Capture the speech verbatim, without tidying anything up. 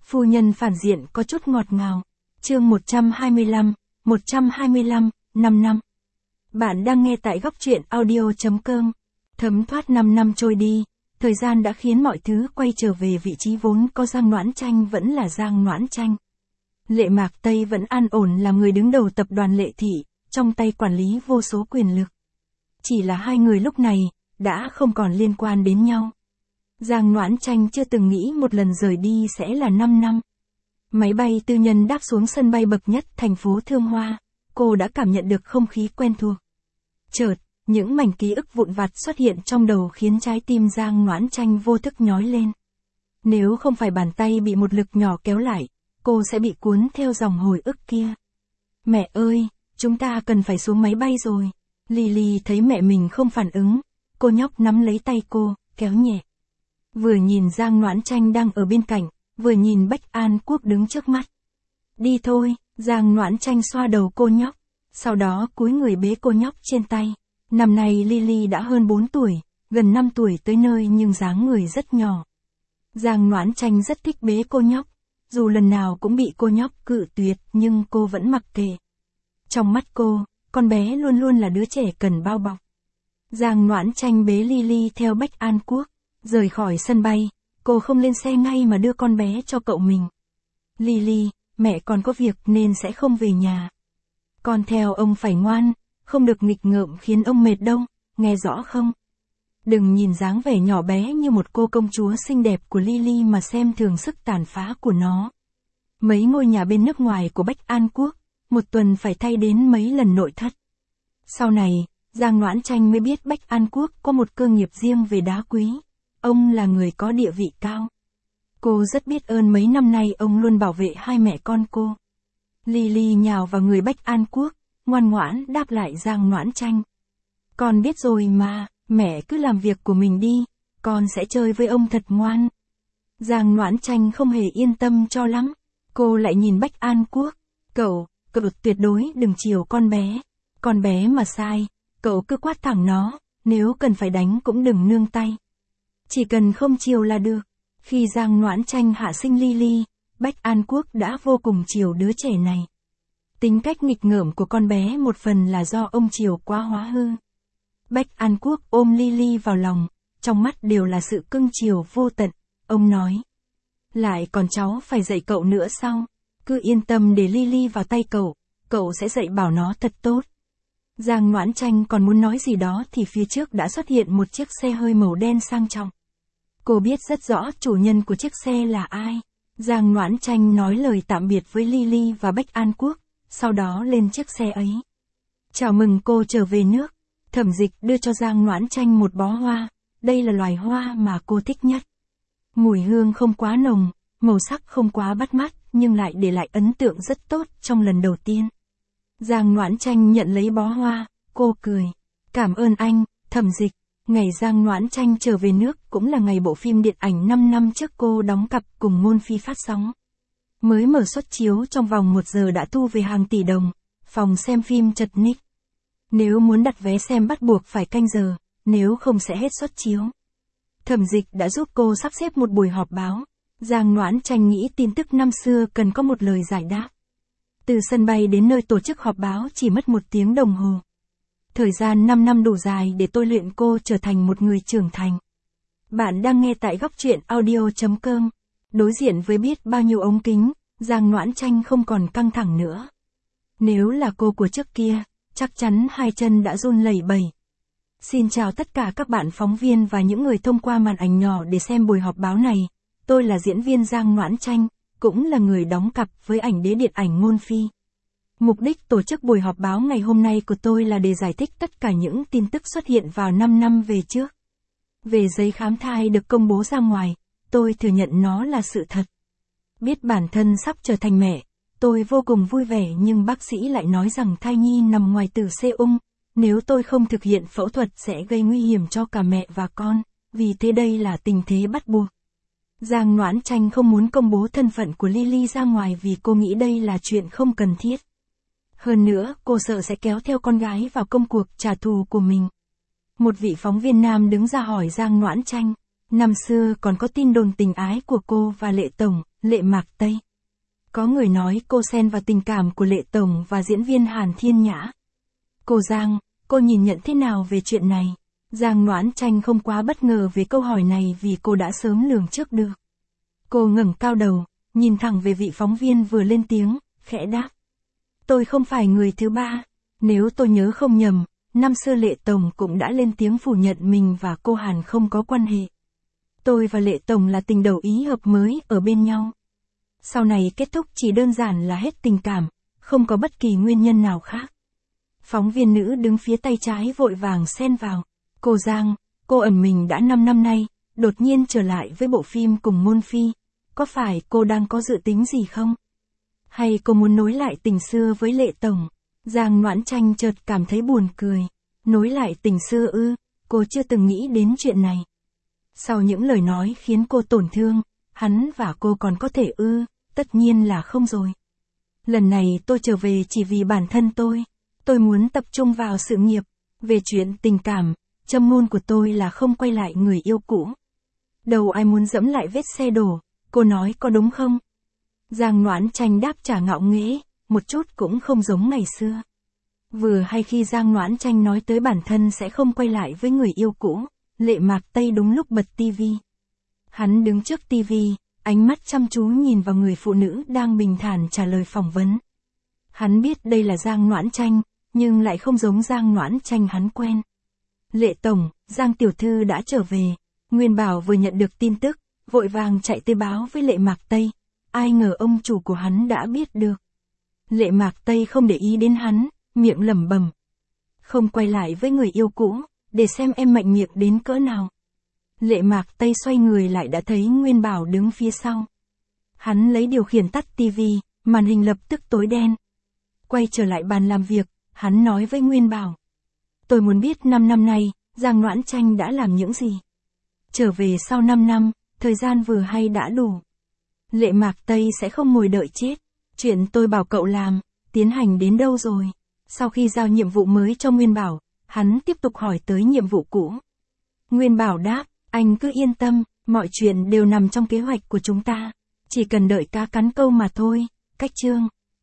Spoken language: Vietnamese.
Phu nhân phản diện có chút ngọt ngào. Chương một trăm hai mươi lăm, một trăm hai mươi lăm, năm năm. Bạn đang nghe tại góc truyện audio chấm com. Thấm thoát năm năm trôi đi, thời gian đã khiến mọi thứ quay trở về vị trí vốn có. Giang Noãn Tranh vẫn là Giang Noãn Tranh. Lệ Mạc Tây vẫn an ổn làm người đứng đầu tập đoàn Lệ Thị, trong tay quản lý vô số quyền lực. Chỉ là hai người lúc này, đã không còn liên quan đến nhau. Giang Noãn Tranh chưa từng nghĩ một lần rời đi sẽ là năm năm. Máy bay tư nhân đáp xuống sân bay bậc nhất thành phố Thương Hoa, cô đã cảm nhận được không khí quen thuộc. Chợt, những mảnh ký ức vụn vặt xuất hiện trong đầu khiến trái tim Giang Noãn Tranh vô thức nhói lên. Nếu không phải bàn tay bị một lực nhỏ kéo lại, cô sẽ bị cuốn theo dòng hồi ức kia. Mẹ ơi, chúng ta cần phải xuống máy bay rồi. Lily thấy mẹ mình không phản ứng, cô nhóc nắm lấy tay cô, kéo nhẹ. Vừa nhìn Giang Noãn Tranh đang ở bên cạnh, vừa nhìn Bách An Quốc đứng trước mắt. Đi thôi, Giang Noãn Tranh xoa đầu cô nhóc, sau đó cúi người bế cô nhóc trên tay. Năm nay Lily đã hơn bốn tuổi, gần năm tuổi tới nơi nhưng dáng người rất nhỏ. Giang Noãn Tranh rất thích bế cô nhóc, dù lần nào cũng bị cô nhóc cự tuyệt nhưng cô vẫn mặc kệ. Trong mắt cô, con bé luôn luôn là đứa trẻ cần bao bọc. Giang Noãn Tranh bế Lily theo Bách An Quốc, rời khỏi sân bay, cô không lên xe ngay mà đưa con bé cho cậu mình. Lily, mẹ còn có việc nên sẽ không về nhà. Con theo ông phải ngoan, không được nghịch ngợm khiến ông mệt đâu, nghe rõ không? Đừng nhìn dáng vẻ nhỏ bé như một cô công chúa xinh đẹp của Lily mà xem thường sức tàn phá của nó. Mấy ngôi nhà bên nước ngoài của Bách An Quốc, một tuần phải thay đến mấy lần nội thất. Sau này, Giang Noãn Tranh mới biết Bách An Quốc có một cơ nghiệp riêng về đá quý. Ông là người có địa vị cao. Cô rất biết ơn mấy năm nay ông luôn bảo vệ hai mẹ con cô. Lily nhào vào người Bách An Quốc, ngoan ngoãn đáp lại Giang Noãn Tranh. Con biết rồi mà, mẹ cứ làm việc của mình đi, con sẽ chơi với ông thật ngoan. Giang Noãn Tranh không hề yên tâm cho lắm. Cô lại nhìn Bách An Quốc. Cậu, cậu tuyệt đối đừng chiều con bé. Con bé mà sai, cậu cứ quát thẳng nó, nếu cần phải đánh cũng đừng nương tay. Chỉ cần không chiều là được. Khi Giang Noãn Tranh hạ sinh Lily, Bách An Quốc đã vô cùng chiều đứa trẻ này. Tính cách nghịch ngợm của con bé một phần là do ông chiều quá hóa hư. Bách An Quốc ôm Lily vào lòng, trong mắt đều là sự cưng chiều vô tận. Ông nói, lại còn cháu phải dạy cậu nữa sao? Cứ yên tâm để Lily vào tay cậu, cậu sẽ dạy bảo nó thật tốt. Giang Noãn Tranh còn muốn nói gì đó thì phía trước đã xuất hiện một chiếc xe hơi màu đen sang trọng. Cô biết rất rõ chủ nhân của chiếc xe là ai. Giang Noãn Tranh nói lời tạm biệt với Lily và Bách An Quốc, sau đó lên chiếc xe ấy. Chào mừng cô trở về nước. Thẩm Dịch đưa cho Giang Noãn Tranh một bó hoa, đây là loài hoa mà cô thích nhất. Mùi hương không quá nồng, màu sắc không quá bắt mắt, nhưng lại để lại ấn tượng rất tốt trong lần đầu tiên. Giang Noãn Tranh nhận lấy bó hoa, cô cười. Cảm ơn anh, Thẩm Dịch. Ngày Giang Noãn Tranh trở về nước cũng là ngày bộ phim điện ảnh năm năm trước cô đóng cặp cùng Ngôn Phi phát sóng. Mới mở suất chiếu trong vòng một giờ đã thu về hàng tỷ đồng, phòng xem phim chật ních. Nếu muốn đặt vé xem bắt buộc phải canh giờ, nếu không sẽ hết suất chiếu. Thẩm Dịch đã giúp cô sắp xếp một buổi họp báo. Giang Noãn Tranh nghĩ tin tức năm xưa cần có một lời giải đáp. Từ sân bay đến nơi tổ chức họp báo chỉ mất một tiếng đồng hồ. Thời gian năm năm đủ dài để tôi luyện cô trở thành một người trưởng thành. Bạn đang nghe tại góc truyện audio chấm com. Đối diện với biết bao nhiêu ống kính, Giang Noãn Tranh không còn căng thẳng nữa. Nếu là cô của trước kia, chắc chắn hai chân đã run lẩy bẩy. Xin chào tất cả các bạn phóng viên và những người thông qua màn ảnh nhỏ để xem buổi họp báo này. Tôi là diễn viên Giang Noãn Tranh, cũng là người đóng cặp với ảnh đế điện ảnh Ngôn Phi. Mục đích tổ chức buổi họp báo ngày hôm nay của tôi là để giải thích tất cả những tin tức xuất hiện vào năm năm về trước. Về giấy khám thai được công bố ra ngoài, tôi thừa nhận nó là sự thật. Biết bản thân sắp trở thành mẹ, tôi vô cùng vui vẻ nhưng bác sĩ lại nói rằng thai nhi nằm ngoài tử xê ung, nếu tôi không thực hiện phẫu thuật sẽ gây nguy hiểm cho cả mẹ và con, vì thế đây là tình thế bắt buộc. Giang Noãn Tranh không muốn công bố thân phận của Lily ra ngoài vì cô nghĩ đây là chuyện không cần thiết. Hơn nữa, cô sợ sẽ kéo theo con gái vào công cuộc trả thù của mình. Một vị phóng viên nam đứng ra hỏi Giang Noãn Tranh, năm xưa còn có tin đồn tình ái của cô và Lệ Tổng, Lệ Mạc Tây. Có người nói cô xen vào tình cảm của Lệ Tổng và diễn viên Hàn Thiên Nhã. Cô Giang, cô nhìn nhận thế nào về chuyện này? Giang Noãn Tranh không quá bất ngờ về câu hỏi này vì cô đã sớm lường trước được. Cô ngẩng cao đầu, nhìn thẳng về vị phóng viên vừa lên tiếng, khẽ đáp. Tôi không phải người thứ ba. Nếu tôi nhớ không nhầm, năm xưa Lệ Tổng cũng đã lên tiếng phủ nhận mình và cô Hàn không có quan hệ. Tôi và Lệ Tổng là tình đầu ý hợp mới ở bên nhau. Sau này kết thúc chỉ đơn giản là hết tình cảm, không có bất kỳ nguyên nhân nào khác. Phóng viên nữ đứng phía tay trái vội vàng xen vào. Cô Giang, cô ẩn mình đã năm năm nay, đột nhiên trở lại với bộ phim cùng Môn Phi. Có phải cô đang có dự tính gì không? Hay cô muốn nối lại tình xưa với Lệ Tổng? Giang Noãn Tranh chợt cảm thấy buồn cười. Nối lại tình xưa ư, cô chưa từng nghĩ đến chuyện này. Sau những lời nói khiến cô tổn thương, hắn và cô còn có thể ư, tất nhiên là không rồi. Lần này tôi trở về chỉ vì bản thân tôi. Tôi muốn tập trung vào sự nghiệp. Về chuyện tình cảm, châm ngôn của tôi là không quay lại người yêu cũ. Đâu ai muốn dẫm lại vết xe đổ, cô nói có đúng không? Giang Noãn Tranh đáp trả ngạo nghễ, một chút cũng không giống ngày xưa. Vừa hay khi Giang Noãn Tranh nói tới bản thân sẽ không quay lại với người yêu cũ, Lệ Mạc Tây đúng lúc bật tivi. Hắn đứng trước tivi, ánh mắt chăm chú nhìn vào người phụ nữ đang bình thản trả lời phỏng vấn. Hắn biết đây là Giang Noãn Tranh, nhưng lại không giống Giang Noãn Tranh hắn quen. Lệ Tổng, Giang Tiểu Thư đã trở về. Nguyên Bảo vừa nhận được tin tức, vội vàng chạy tới báo với Lệ Mạc Tây. Ai ngờ ông chủ của hắn đã biết được. Lệ Mạc Tây không để ý đến hắn, miệng lẩm bẩm. Không quay lại với người yêu cũ, để xem em mạnh miệng đến cỡ nào. Lệ Mạc Tây xoay người lại đã thấy Nguyên Bảo đứng phía sau. Hắn lấy điều khiển tắt tivi, màn hình lập tức tối đen. Quay trở lại bàn làm việc, hắn nói với Nguyên Bảo. Tôi muốn biết năm năm nay, Giang Noãn Tranh đã làm những gì. Trở về sau năm năm, thời gian vừa hay đã đủ. Lệ Mạc Tây sẽ không ngồi đợi chết. Chuyện tôi bảo cậu làm, tiến hành đến đâu rồi? Sau khi giao nhiệm vụ mới cho Nguyên Bảo, hắn tiếp tục hỏi tới nhiệm vụ cũ. Nguyên Bảo đáp, anh cứ yên tâm, mọi chuyện đều nằm trong kế hoạch của chúng ta. Chỉ cần đợi cá cắn câu mà thôi. Cách chương